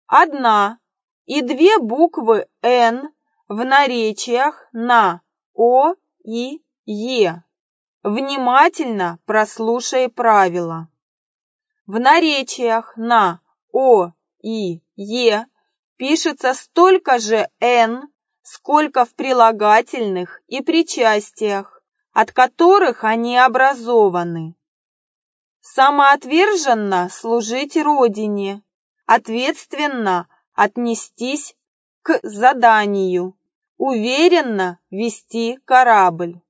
одна и две буквы «Н» в наречиях на «О» и «Е». Внимательно прослушай правила. В наречиях на «О» и «Е» пишется столько же «Н», сколько в прилагательных и причастиях, от которых они образованы. Самоотверженно служить Родине, ответственно отнестись к заданию, уверенно вести корабль.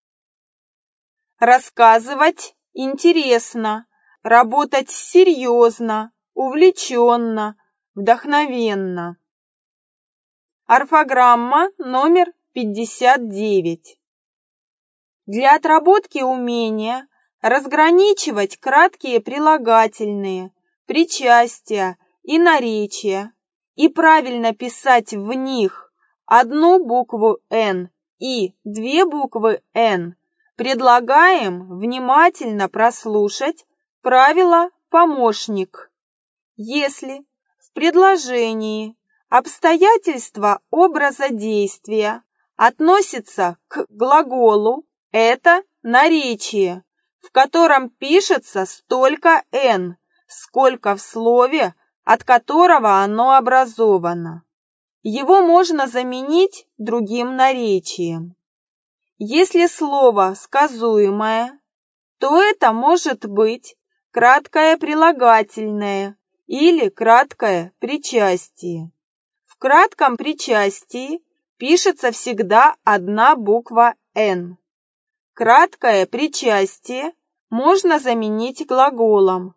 Рассказывать интересно, работать серьезно, увлеченно, вдохновенно. Орфограмма номер 59. Для отработки умения разграничивать краткие прилагательные, причастия и наречия и правильно писать в них одну букву «Н» и две буквы «Н», предлагаем внимательно прослушать правило «помощник». Если в предложении обстоятельства образа действия относятся к глаголу, это наречие, в котором пишется столько «н», сколько в слове, от которого оно образовано. Его можно заменить другим наречием. Если слово сказуемое, то это может быть краткое прилагательное или краткое причастие. В кратком причастии пишется всегда одна буква «Н». Краткое причастие можно заменить глаголом.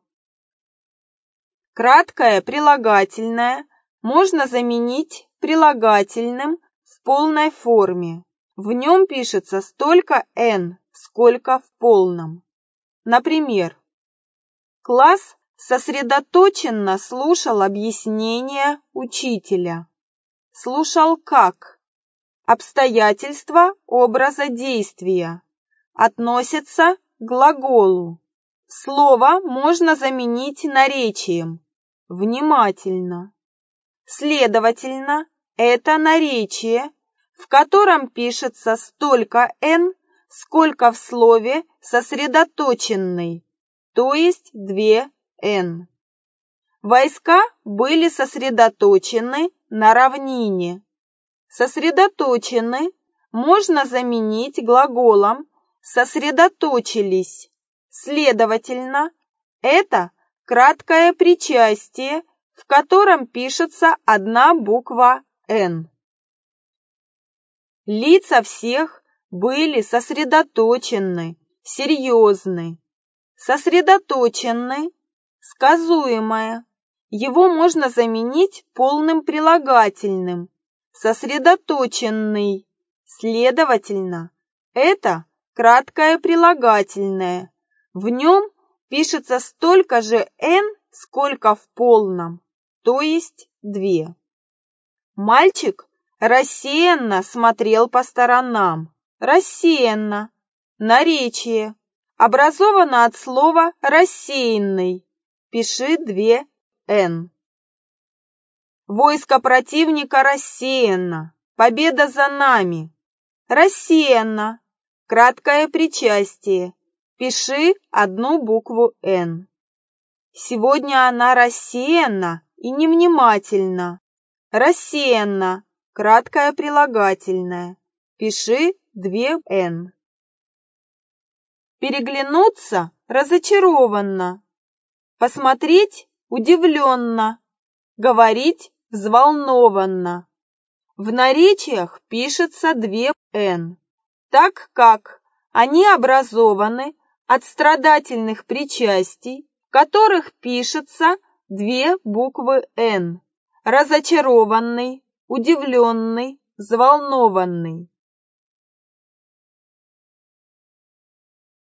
Краткое прилагательное можно заменить прилагательным в полной форме. В нем пишется столько «н», сколько в полном. Например, класс сосредоточенно слушал объяснения учителя. Слушал как? Обстоятельства образа действия относятся к глаголу. Слово можно заменить наречием «внимательно». Следовательно, это наречие, в котором пишется столько «н», сколько в слове сосредоточенный, то есть две «н». Войска были сосредоточены на равнине. Сосредоточены можно заменить глаголом «сосредоточились». Следовательно, это краткое причастие, в котором пишется одна буква «Н». Лица всех были сосредоточены, серьезны. Сосредоточенный, сказуемое. Его можно заменить полным прилагательным. Сосредоточенный. Следовательно, это краткое прилагательное. В нем пишется столько же «н», сколько в полном, то есть две. Мальчик рассеянно смотрел по сторонам. Рассеянно. Наречие. Образовано от слова «рассеянный». Пиши две «н». Войско противника рассеяно. Победа за нами. Рассеяно. Краткое причастие. Пиши одну букву «н». Сегодня она рассеянна и невнимательна. Рассеянно. Краткое прилагательное. Пиши две «н». Переглянуться разочарованно. Посмотреть удивленно. Говорить взволнованно. В наречиях пишется две «н», так как они образованы от страдательных причастий, в которых пишется две буквы «н». Разочарованный, удивленный, взволнованный.